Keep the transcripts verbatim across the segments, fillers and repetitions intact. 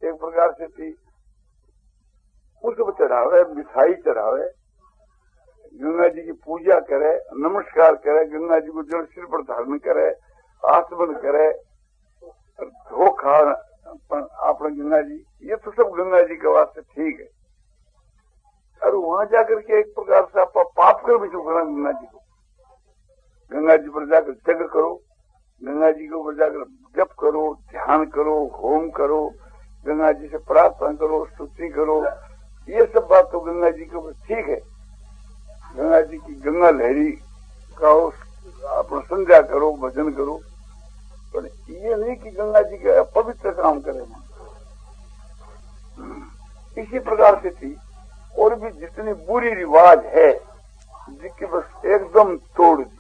एक प्रकार से थी, पुष्प चढ़ावे, मिठाई चढ़ावे, गंगा जी की पूजा करे, नमस्कार करे, गंगा जी को जल सिर पर धारण करे, आचमन करे, धो खा अपने गंगा जी, ये तो सब गंगा जी के वास्ते ठीक है। और वहां जाकर के एक प्रकार से आप पाप कर भी चुका गंगा जी को। गंगा जी पर जाकर जग करो, गंगा जी के ऊपर जाकर जप करो, ध्यान करो, होम करो, गंगा जी से प्रार्थना करो, स्तुति करो, ये सब बात तो गंगा जी के ऊपर ठीक है। गंगा जी की गंगा लहरी का अपना संध्या करो, भजन करो, पर ये नहीं कि गंगा जी के अपवित्र काम करें। इसी प्रकार से थी और भी जितनी बुरी रिवाज है जिसकी बस एकदम तोड़ दी।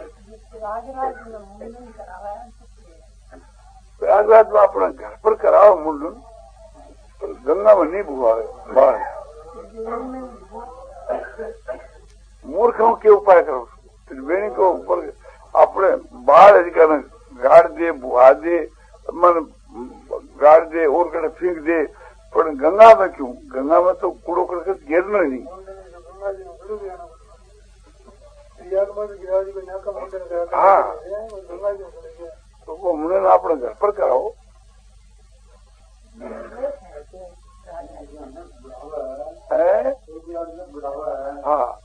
प्रयागराज में अपना घर पर कराओ मुंडन, पर गंगा में नहीं बुआवे बाहर। मूर्खों के उपाय करो, त्रिवेणी को ऊपर अपने बाहर गाड़ दे, बुहा दे, मन गाड़ दे और कड़े फेंक दे, पर गंगा में क्यों? गंगा में तो कूड़ो करकट गिरना ही नहीं। हाँ, तो वो मुंडन अपने घर पर कराओ। है? हाँ,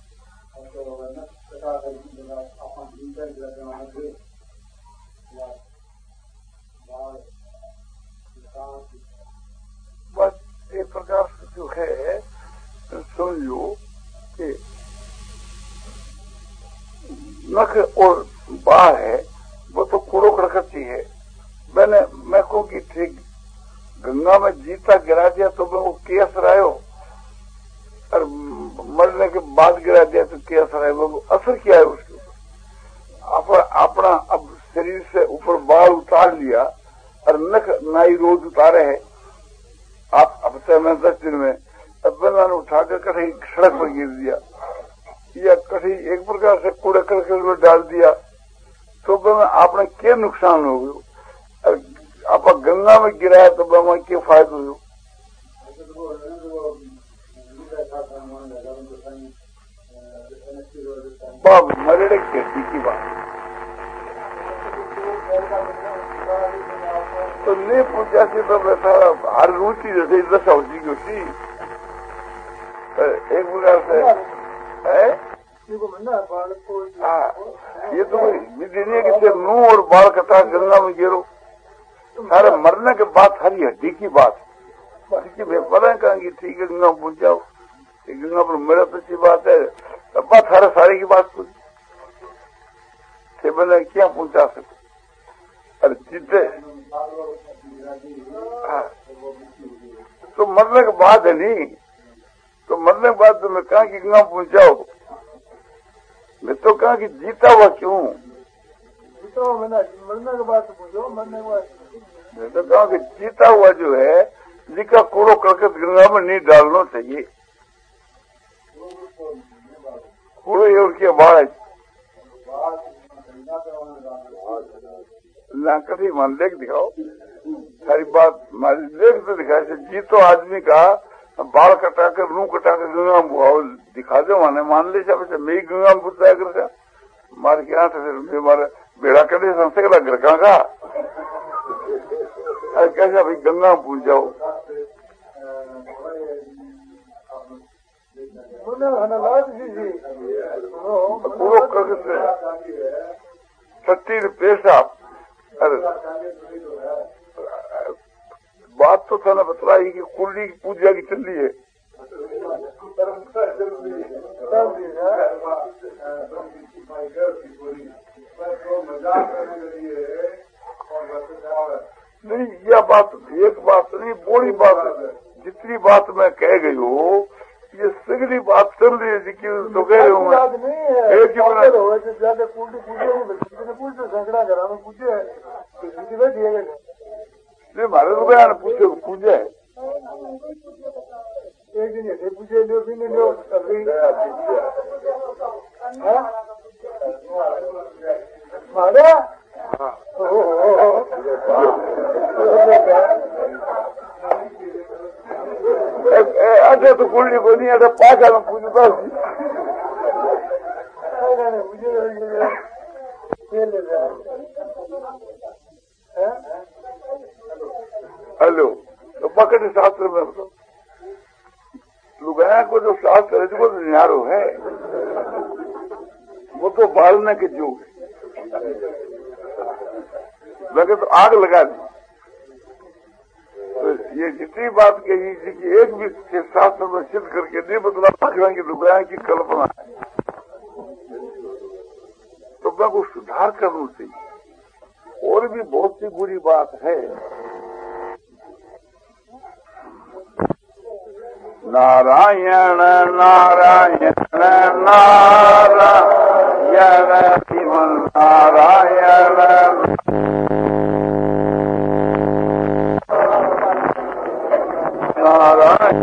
बस एक प्रकार से जो है समझो कि नख और बाह है वो तो कूड़ो करकटी है। मैंने मैं कहूँ कि ठीक गंगा में जीता गिरा दिया तो मैं वो केस रहो, और मरने के बाद गिरा दिया तो केस रहे, वो असर क्या है उसके ऊपर? अपना अब शरीर से ऊपर बाल उतार लिया और नख नाई रोज उतारे है आप हफ्ते में दस दिन में, अब मैंने उठाकर कहीं सड़क पर गिर दिया या कहीं एक प्रकार से कूड़े करकट में डाल दिया, तो मैं आपने क्या नुकसान हो गयो? आप गंगा में गिराया तो मैं क्या फायदा हो? बाब मरेड़े खेती की बात तो नहीं पूछा से तो वैसा हर रुचि जैसे दशा होती होती एक प्रकार से है। हाँ, ये तो कोई विधि नहीं है कि मुंह और बाल कटा गंगा में गिरो। सारे मरने के बाद हरी हड्डी की बात पता कहेंगे ठीक है गंगा पूछ जाओ, गंगा पर मेरा तो अच्छी बात है, तब बात हर सारे की बात पूछ मैंने क्या पूछा सको? अरे जितने हाँ, तो मरने के बाद है नहीं, तो मरने के बाद तो मैं कहा कि गंगा पूछ जाओ, मैं तो कहा कि जीता हुआ क्यों? जीता हुआ मैंने मरने के बाद पूछो, मरने के बाद मैं तो कहा कि जीता हुआ जो है जिसका कूड़ो करकट गंगा में नहीं डालना चाहिए। कूड़ो ये उसकी बाढ़ ना कभी मान लेख दिखाओ, सारी बात हमारी लेख तो दिखाए से जी तो आदमी का बाल कटाकर रूह कटाकर गंगा में बुआओ दिखा दो, माने मान ले सब मैं गंगा में बुझाया कर मारे क्या फिर मारे बेड़ा कटे संस्थे का घर कहाँ का कैसा भाई गंगा में पूछ जाओ। पूरा करके सत्ती पैसा अरे बात तो था ना बतलाई कि कुंडली की पूजा की चल रही है। नहीं यह बात एक बात नहीं बड़ी बात, जितनी बात मैं कह गई हूँ ये सगली बात चल रही है कि तो कह रहे हूँ एक ही मिनट ज्यादा कुंडली पूछे पूछे झगड़ा घरा में पूछे नहीं मारे तो बयान पूछे पूछे एक दिन ऐसे पूछे लो भी नहीं लो अभी मारा हाँ अठे तो कुंडली को नहीं अठे पाखा में पूछता हेलो तो पकड़ शास्त्र में तो लुगाया को जो शास्त्र है वो तो न्यारो है, वो तो बालने के जोग है। लगे तो आग लगा दी। तो ये जितनी बात कही थी कि एक भी के शास्त्र में सिद्ध करके नहीं बदला पकड़ा की लुगाया की कल्पना है, तो मैं को सुधार करना चाहिए। और भी बहुत सी बुरी बात है। नारायण नारायण नारायण श्रीमन नारायण नारायण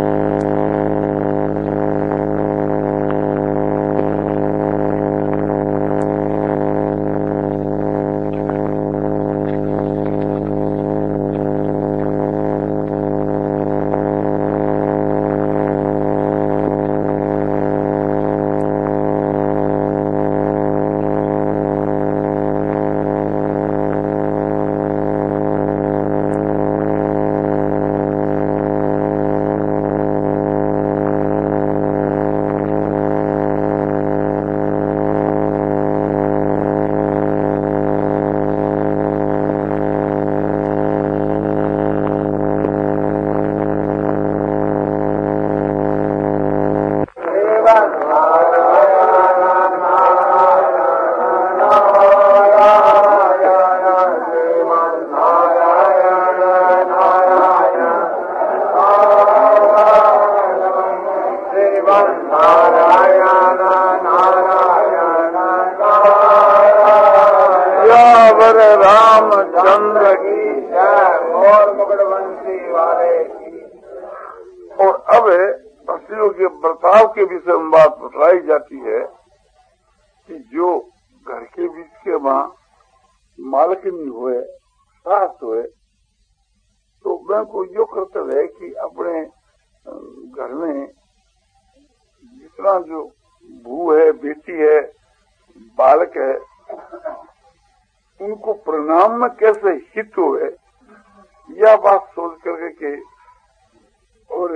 रामचंद्र की जय और मुकुटवंशी वाले की। और अब स्त्रियों के बर्ताव के विषय में बात बताई जाती है कि जो घर के बीच के माँ मालकिन हुए, सास हुए, तो मैं को यो कर्तव्य है कि अपने घर में जितना जो बहू है, बेटी है, बालक है, उनको परिणाम में कैसे हित हुए, यह बात सोच करके के और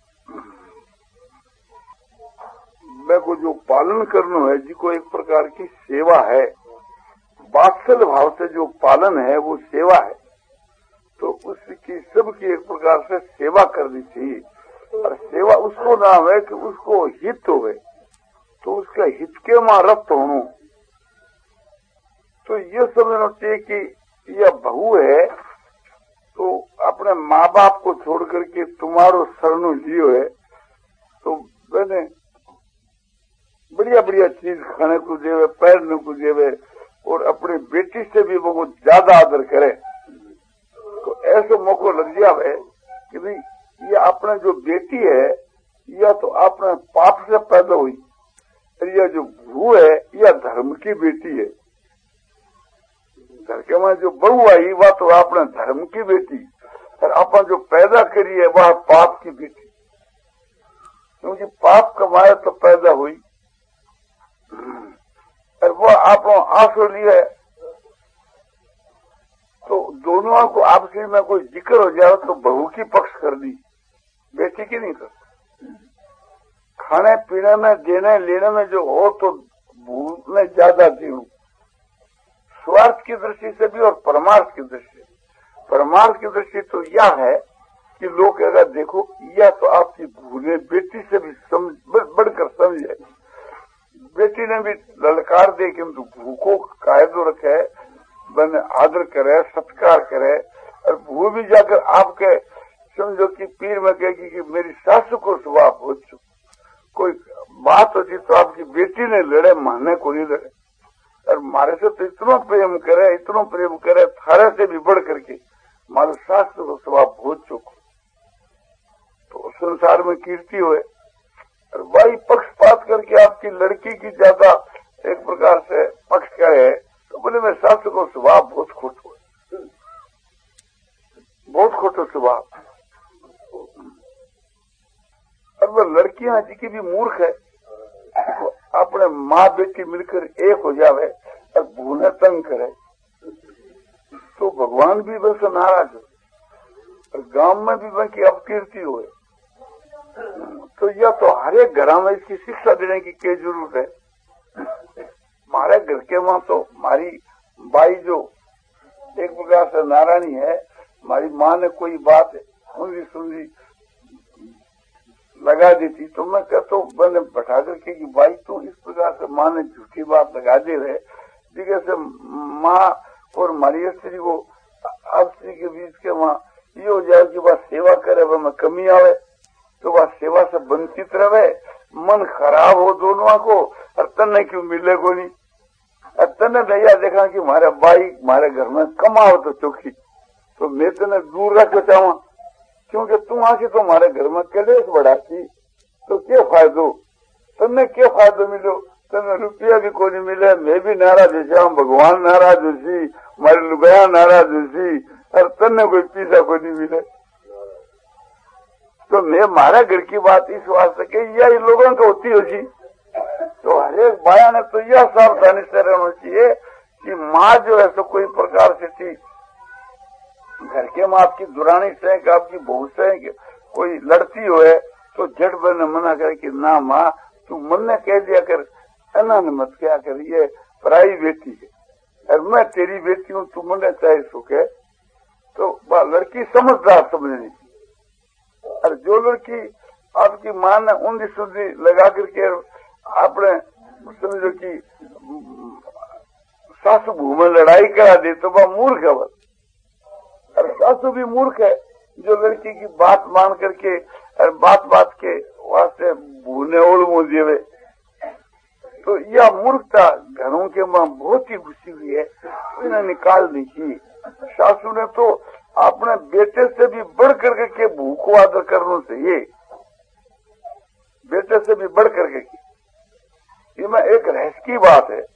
मैं को जो पालन करना है, जिसको एक प्रकार की सेवा है, वात्सल्य भाव से जो पालन है वो सेवा है, तो उसकी सबकी एक प्रकार से सेवा करनी चाहिए। और सेवा उसको नाम है कि उसको हित होवे, तो उसका हित के मां रक्त होना। तो ये समझना चाहिए कि यह बहू है तो अपने माँ बाप को छोड़ करके तुम्हारो शरणु लियो है, तो मैंने बढ़िया बढ़िया चीज खाने को देवे, पहनने को देवे, और अपनी बेटी से भी वो ज्यादा आदर करे। तो ऐसे मौको लग जावे कि नहीं, ये अपने जो बेटी है यह तो अपने पाप से पैदा हुई, और यह जो बहू है यह धर्म की बेटी है। घर के में जो बहू आई वह तो अपने धर्म की बेटी, और अपन जो पैदा करी है वह पाप की बेटी, क्योंकि पाप कमाए तो पैदा हुई, और वह आप आंसू लिए, तो दोनों को आपसी में कोई जिक्र हो जाए तो बहू की पक्ष कर दी, बेटी की नहीं कर। खाने पीने में, देने लेने में जो हो तो बहू में ज्यादा दी हूं, स्वार्थ की दृष्टि से भी और परमार्थ की दृष्टि। परमार्थ की दृष्टि तो यह है कि लोग अगर देखो यह तो आपकी बहू ने बेटी से भी समझ बढ़कर समझे, बेटी ने भी ललकार दे कि तो बहू को कायदो रखे, बन आदर करे, सत्कार करे, और बहू भी जाकर आपके समझो कि पीर में कहेगी कि मेरी सासू को स्वभाव बहुत चुप, कोई बात होती तो आपकी बेटी ने लड़े, माने को नहीं लड़े, और मारे से तो इतना प्रेम करे, इतना प्रेम करे, थारे से भी बढ़ करके मारे शास्त्र को स्वभाव बहुत चुक, तो संसार में कीर्ति हुए। और वही पक्षपात करके आपकी लड़की की ज्यादा एक प्रकार से पक्ष करे, तो बोले मैं शास्त्र को स्वभाव बहुत खोट हुए, बहुत खोटो स्वभाव। और वो लड़कियां जी की भी मूर्ख है, तो अपने माँ बेटी मिलकर एक हो जावे और भूने तंग करे तो भगवान भी बस नाराज हो और गांव में भी बस की अपकीर्ति हो। तो यह तो हर एक घर में इसकी शिक्षा देने की क्या जरूरत है। हमारे घर के वहां तो हमारी बाई जो एक प्रकार से नारायणी है, हमारी माँ ने कोई बात सुनी सुनी लगा दी थी तो मैं कहता हूँ मैंने बैठा करके कि भाई तू इस प्रकार से माँ ने झूठी बात लगा दे रहे, जैसे माँ और हमारी स्त्री को स्त्री के बीच के वहाँ ये हो जाए कि वह सेवा करे वह में कमी आवे तो वह सेवा से वंचित रहे, मन खराब हो दोनों को और तन्ने क्यों मिले को नहीं। और तन्ने भैया देखा कि हमारे भाई हमारे घर में कमाओ तो चौकी तो मैं तेने दूर रख चाहूँ क्योंकि तू आके तो हमारे घर में कलेश बढ़ाती तो क्या फायदो, तन्ने क्या फायदो मिलो, तन्ने रुपया भी कोई नहीं मिले, मैं भी नाराज हो भगवान नाराज हो सी हमारी लुगाया नाराज हो सी और तन्ने कोई पीसा कोई नहीं मिले। तो मैं हमारा घर की बात इस वास्ते के यह लोगों को होती हो सी तो हर एक बाया ने तो यह सावधानी से रहना चाहिए कि माँ जो है तो कोई प्रकार से थी घर के माँ आपकी दुरानी से कि आपकी बहू से कि कोई लड़ती हो है तो झट बन मना करे कि ना माँ तू मन ने कह दिया कर, ऐना ने मत क्या कर, ये पराई बेटी है और मैं तेरी बेटी हूँ, तू मन चाहे सुखे तो लड़की समझदार समझनी चाहिए। और जो लड़की आपकी माँ ने ऊंधी सुधी लगा करके आपने समझो कि सासू बहू में लड़ाई करा दे तो वह मूर्ख है। बस और सासू भी मूर्ख है जो लड़की की बात मान करके और बात बात के वास्ते भूने ओढ़ देवे। तो यह मूर्खता घरों के मां बहुत ही घुसी हुई है, इन्हें निकाल दी थी। सासू ने तो अपने बेटे से भी बढ़ करके के भूख को आदर करना चाहिए, बेटे से भी बढ़ करके की। ये मैं एक रहस्य की बात है।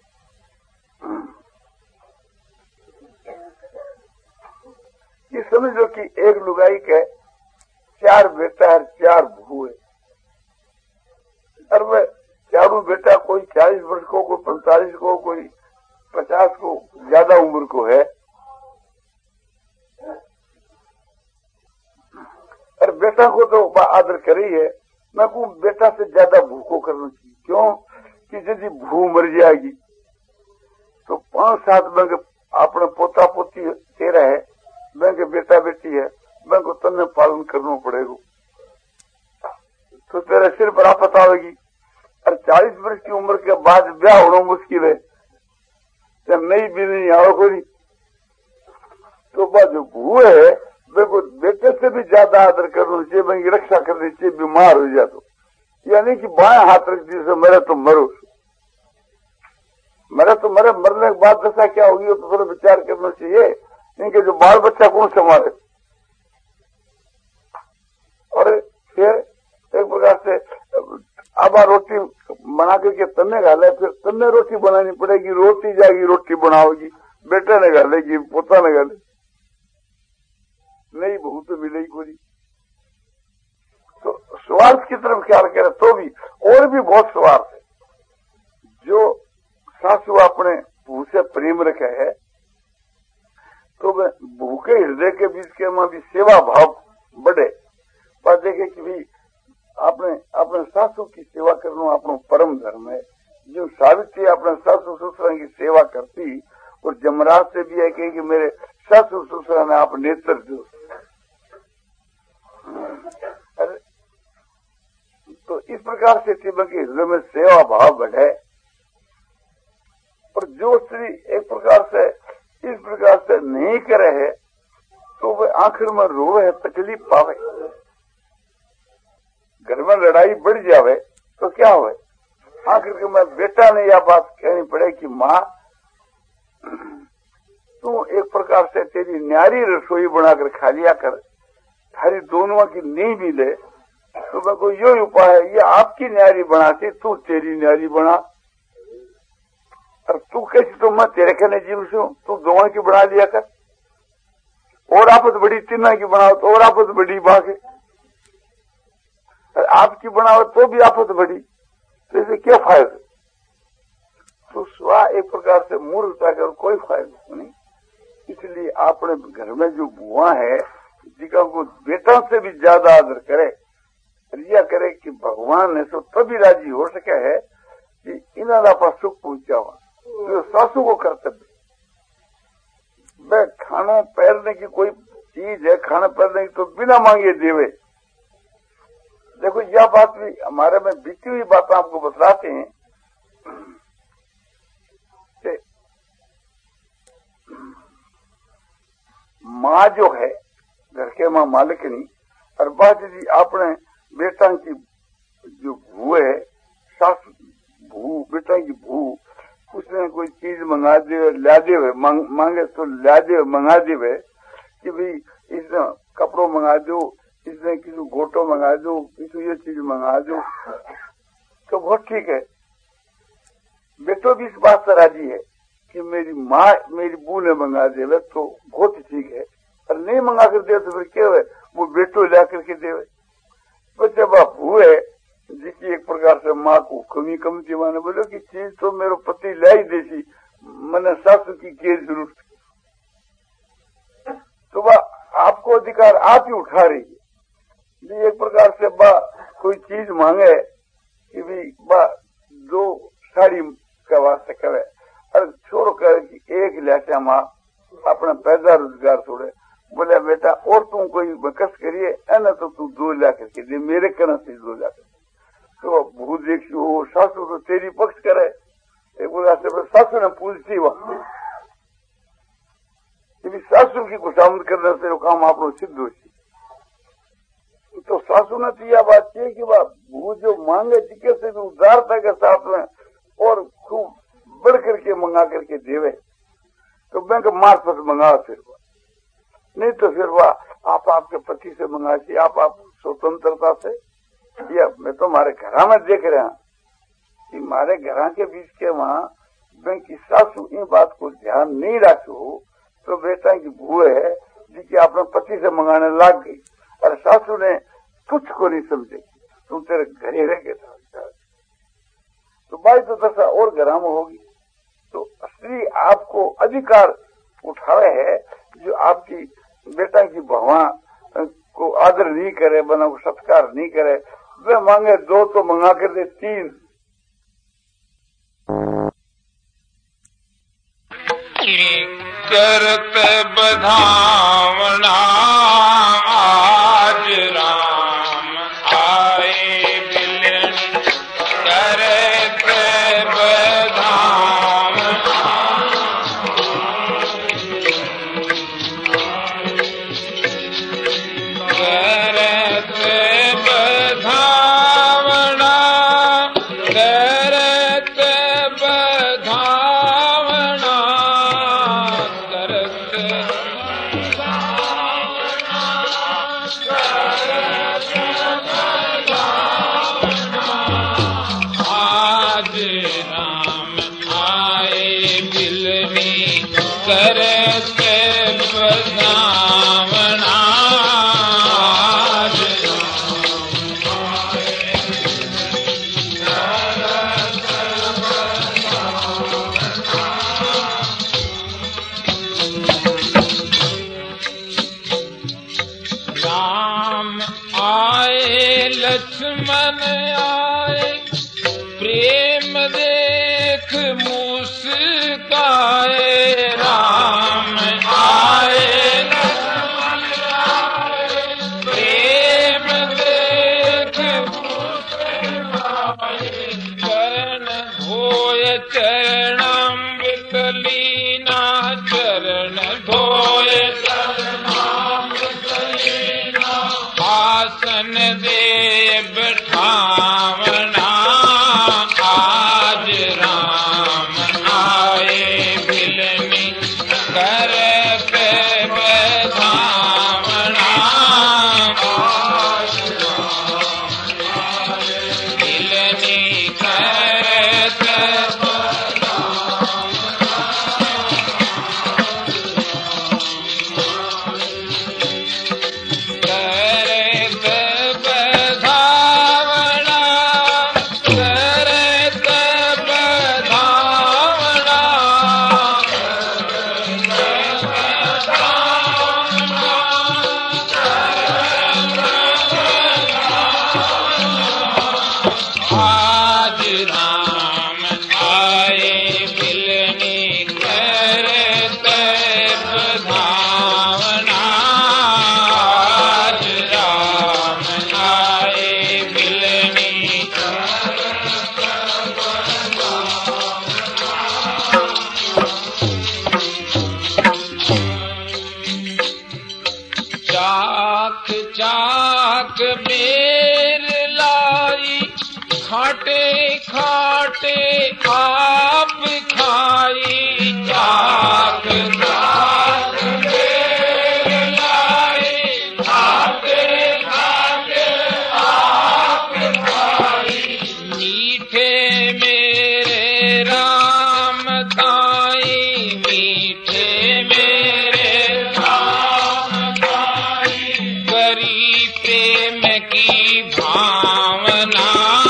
ये समझ लो कि एक लुगाई के चार बेटा है चार बहू है और वह चारों बेटा कोई चालीस वर्ष को, कोई पैंतालीस को, कोई पचास को, ज्यादा उम्र को है और बेटा को तो आदर करी है। मैं कहूँ बेटा से ज्यादा भूखो करना चाहिए, क्यों कि यदि भू मर जाएगी तो पांच सात बैंक अपने पोता पोती तेरा है, बैंक बेटा बेटी है, बैंक को तन्ने पालन करना पड़ेगा तो तेरे सिर पर आपत आवेगी। और चालीस वर्ष की उम्र के बाद ब्याह होना मुश्किल है, जब नई भी नहीं आओ कोई तो बात जो भू है देखो बेटे से भी ज्यादा आदर करना चाहिए, बैंक की रक्षा करनी चाहिए। बीमार हो जाए तो यानी कि बाएं हाथ रख दी से मरे तो मरो, मरे तो मरे, मरने के बाद दशा क्या होगी तो थोड़ा विचार करना चाहिए। इनके जो बाल बच्चा कौन संभाले। और फिर एक प्रकार से अब रोटी बना करके तन्ने गाले, फिर तन्ने रोटी बनानी पड़ेगी, रोटी जाएगी रोटी बनाओगी, बेटे ने गालेगी पोता ने गाले, नहीं बहू तो मिलेगी कोई। तो स्वार्थ की तरफ ख्याल करे तो भी और भी बहुत स्वार्थ है। जो सासू अपने बहू से प्रेम रखे है तो वह बहू के हृदय के बीच के में भी सेवा भाव बढ़े, पर देखे कि भी आपने अपने सासू की सेवा करना अपना परम धर्म है। जो सावित्री अपने सासू ससुरा की सेवा करती और जमराज से भी है कि मेरे सासू ससुरा ने आप नेत्र दो। तो इस प्रकार से शिव के हृदय में सेवा भाव बढ़े। और जो स्त्री एक प्रकार से इस प्रकार से नहीं करे है तो वह आखिर में रोवे है, तकलीफ पावे, घर में लड़ाई बढ़ जावे तो क्या हुए, आखिर के मैं बेटा ने यह बात कहनी पड़े कि माँ तू एक प्रकार से तेरी न्यारी रसोई बनाकर खा लिया कर, थारी दोनों की नींद भी ले। तो मैं को यो उपाय है, ये आपकी न्यारी बनाती, तू तेरी न्यारी बना। और तू कैसी तो मैं तेरे कहने जीव से हूँ, तू दोनों की बना लिया कर। और आपस बड़ी तीना की बनाओ तो और आपस बड़ी बात है। और आपकी बनावट तो भी आफत बढ़ी, तो इसे क्या फायदा? तो स्व एक प्रकार से मूर्खता का कोई फायदा नहीं। इसलिए अपने घर में जो बुआ है जिका को बेटा से भी ज्यादा आदर करे, रिया करे कि भगवान ने तो तभी राजी हो सके है कि इन्होंने अपना सुख पहुंचा हुआ। तो सासू को कर्तव्य, वह खाना पहनने की कोई चीज है, खाना पहनने की तो बिना मांगे देवे। देखो यह बात भी हमारे में बीती हुई बात आपको बतलाते हैं कि माँ जो है घर के माँ मालिकनी और बाद जी अपने बेटा की जो भू है, सास भू, बेटा की भू, उसने कोई चीज मंगा दे, ला दे, मांगे तो ला दे, मंगा दे कि भाई इसने कपड़ों मंगा दो, इसने किसी गोटो मंगा दो, किसी ये चीज मंगा दो, तो बहुत ठीक है। बेटो भी इस बात से राजी है कि मेरी माँ मेरी बू ने मंगा दे तो बहुत ठीक है, और नहीं मंगा कर दे तो फिर क्या है, वो बेटो ला करके देवे। बच्चे बाप हुए जिसकी एक प्रकार से माँ को कमी कमती माने बोलो कि चीज तो मेरे पति लाई देसी, मैंने सासू की क्या जरूरत, तो वह आपको अधिकार आप ही उठा रही है। एक प्रकार से बा कोई चीज मांगे कि भाई बा दो साड़ी का वास्ते करे और छोड़ कर कि एक लाचा माँ अपना पैदा रोजगार छोड़े, बोले बेटा और तुम कोई बकस करिए न तो तू दो ला करके दे, मेरे करना से दो ला करके। तो भू देखी हो सासू तो तेरी पक्ष करे, एक प्रकार से सासू ने पूछती वहां सासू की खुशामद करने से काम आप लोग सिद्ध हो। तो सासू ने तो यह बात की कि वह भू जो मांगे जिके से भी उदारता के साथ में और खूब बढ़ करके मंगा करके देवे, तो बैंक मार्फत मंगा, फिर वह नहीं तो फिर वह आप आपके पति से मंगाती, आप आप स्वतंत्रता से। या मैं तो हमारे घर में देख रहा कि हमारे घर के बीच के वहां बैंक की सासू इन बात को ध्यान नहीं रखो तो बेटा की भू है जिसकी अपने पति से मंगाने लग गई और सासू ने कुछ को नहीं समझे, तुम तेरे घरे रह गए तो भाई तो दशा और घर में होगी। तो स्त्री आपको अधिकार उठावे है जो आपकी बेटा की भवा को आदर नहीं करे, बना को सत्कार नहीं करे, वे मांगे दो तो मंगा कर दे तीन। करते बधावना आज राम आए बिलन, करते बधावना करते बधावना करते बधावना आज राम आए बिलनी करते बधावना लक्ष्मण आए प्रेम देख मुस्काए, राम आए लक्ष्मण आए प्रेम देख मुस्काए, चरण धोय चरणामृत लीना, चरण धोय चरणामृत लीना, आसन दे बैठावना आज राम आए बिलनी करते बधावना आज राम आए बिलनी करते बधावना बेर लाई खाटे खाटे आप खाई चाक चाक बेर लाई खाटे खाटे आप खाई मीठे मेरे राम ताई मीठे मेरे राम ताई करी प्रेम की भावना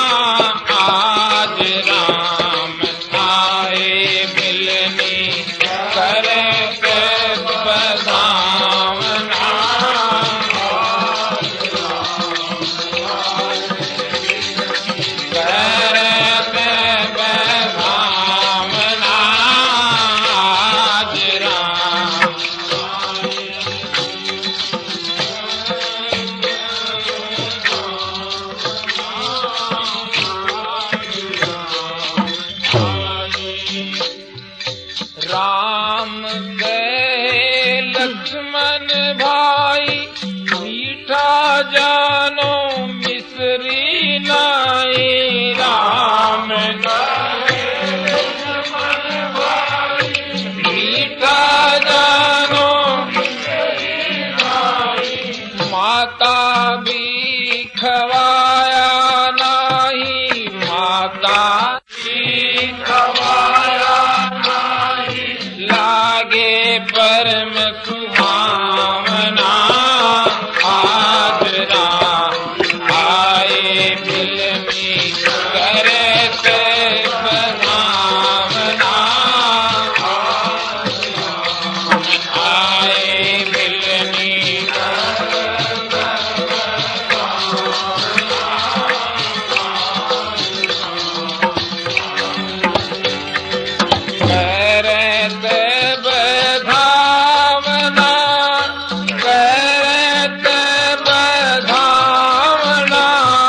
आज राम आए मिलने कर बधावना कर बधावना आज राम राम कहे लक्ष्मण भाई मीठा जानो मिश्री नाई राम कहे लक्ष्मण भाई मीठा जानो मिश्री नाई माता भी खवाया नहीं माता भी खवाया लागे परम सुहावना आज राम आए मिलनी करते बधावना आए मिलनी करते बधावना करते बधावना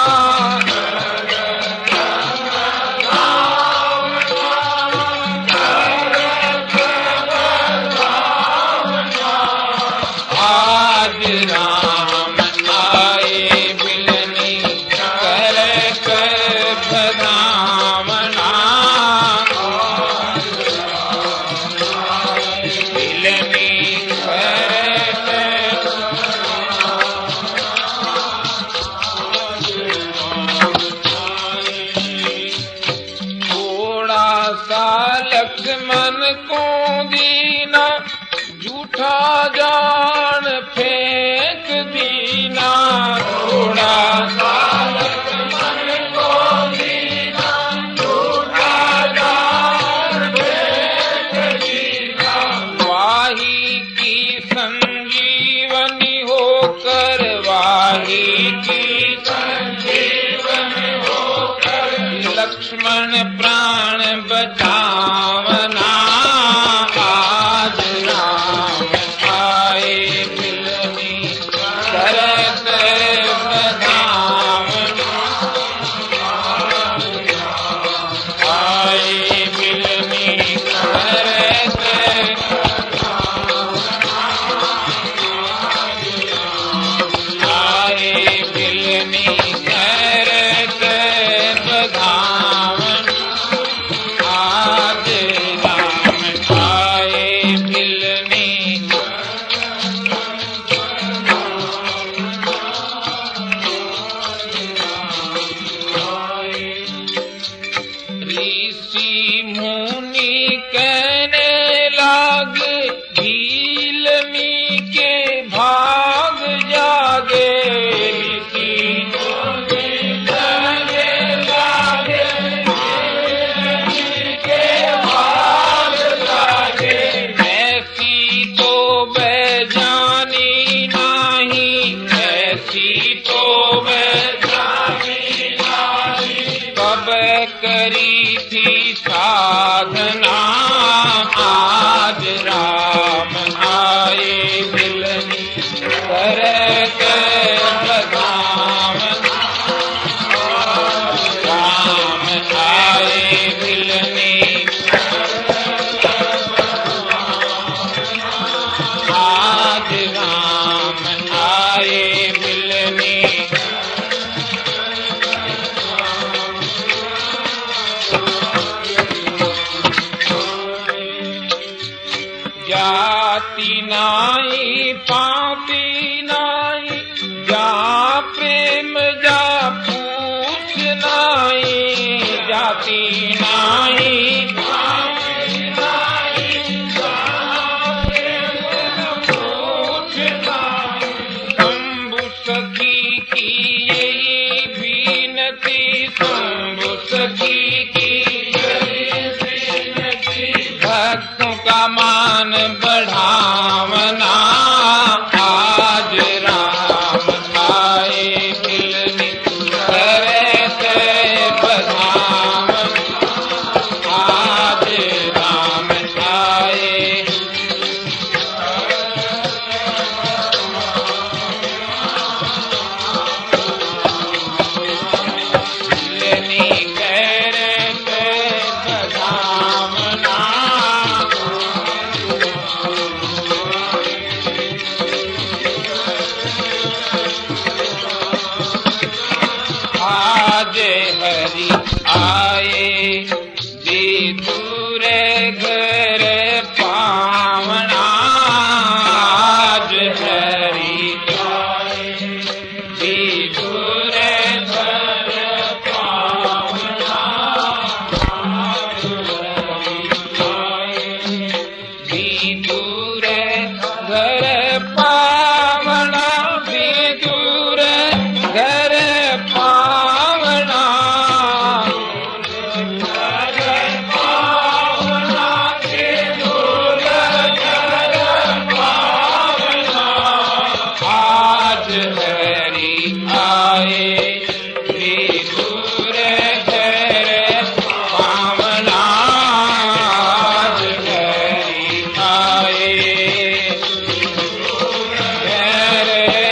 आज राम आए मिलनी करते बधावना मिलनी करते थोड़ा सा लक्ष्मण को दीना झूठा जान फेंक दीना थोड़ा सा लक्ष्मण को दीना झूठा जान फेंक दीना वाही की संजीवनी होकर वाही की संजीवनी होकर लक्ष्मण प्राण बचावना आज राम आए मिलनी करते बधावना आए मिलनी करते आए मिलनी करते बधावना आज राम आए मिलनी ऋषि मुनि कहने लागे भीलनी के भाग जागे ऋषि मुनि कहने लागे भीलनी के भाग जागे ऐसी तो बेजानी नहीं ऐसी तो बेजानी नहीं कब करी थी साधना आज राम आए मिलनी करते बधावना राम आए मिलनी आज राम आए मिलनी जाती नाही शंभु सखी की यही बीनती शंभु सखी की भक्तों का मान बढ़ावना आज राम आए मिलने करे ते बधाम आज राम आए मिलने करे ते बधामना आज हरि आए विदुर घर पावना आज हरि आए विदुर घर पावना विदुर घर पावना विदुर घर पावना आज हरि आए विदुर घर पावना आज हरि आए घर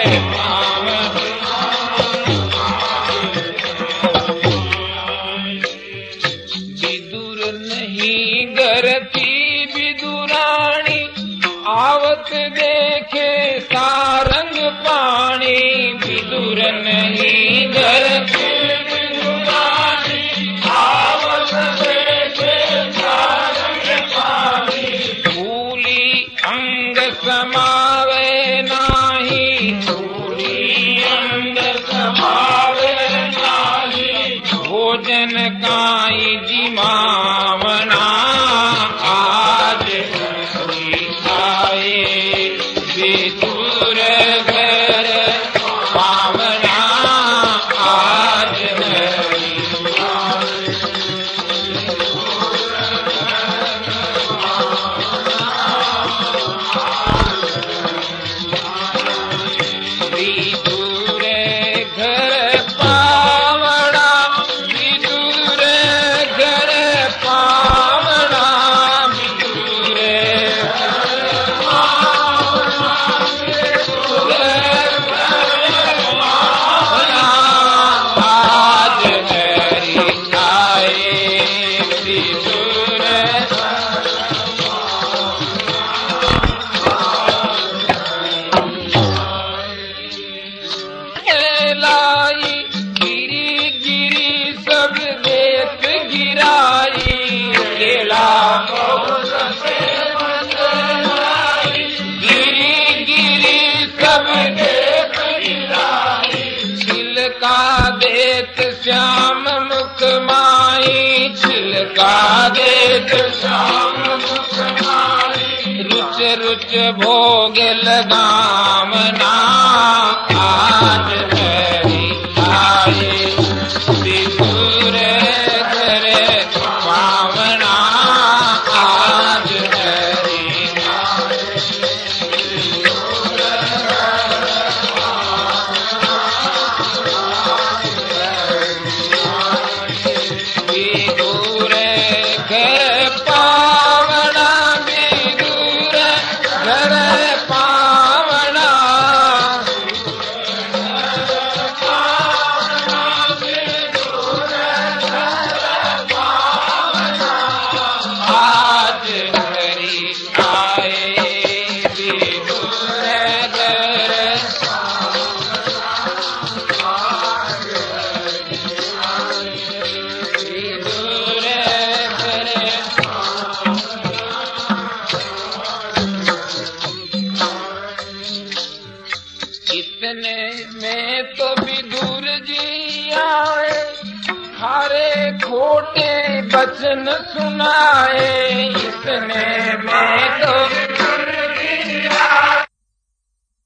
विदुर नहीं गरती विदुराणी आवत देखे सारंग पानी विदुर नहीं गरती विदुराणी आवत देखे सारंग पानी भूली अंग समावे नाही भूली अंग समावे नाही भोजन काई जिमावना आज हरि आए विदुर घर पावना आज हरि विदुर घर पावना विदुर घर पावना विदुर आज हरि आए विदुर लाई गिरी गिरी सब देत गिराई केला गिरी गिरी सब देत गिराई छिलका देत श्याम मुख माई छिलका देत श्याम मुख माई रुच रुच भोग लगामना आज हरि आए विदुर घर पावना आज हरि विदुर घर पावना विदुर घर पावना झूठे बचन सुनाए, इतने में तो